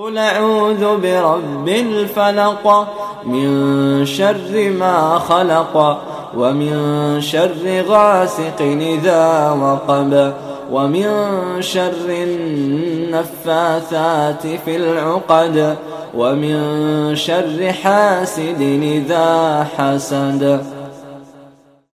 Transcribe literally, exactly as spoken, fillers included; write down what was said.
قل أعوذ برب الفلق من شر ما خلق ومن شر غاسق إذا وقب ومن شر النفاثات في العقد ومن شر حاسد إذا حسد.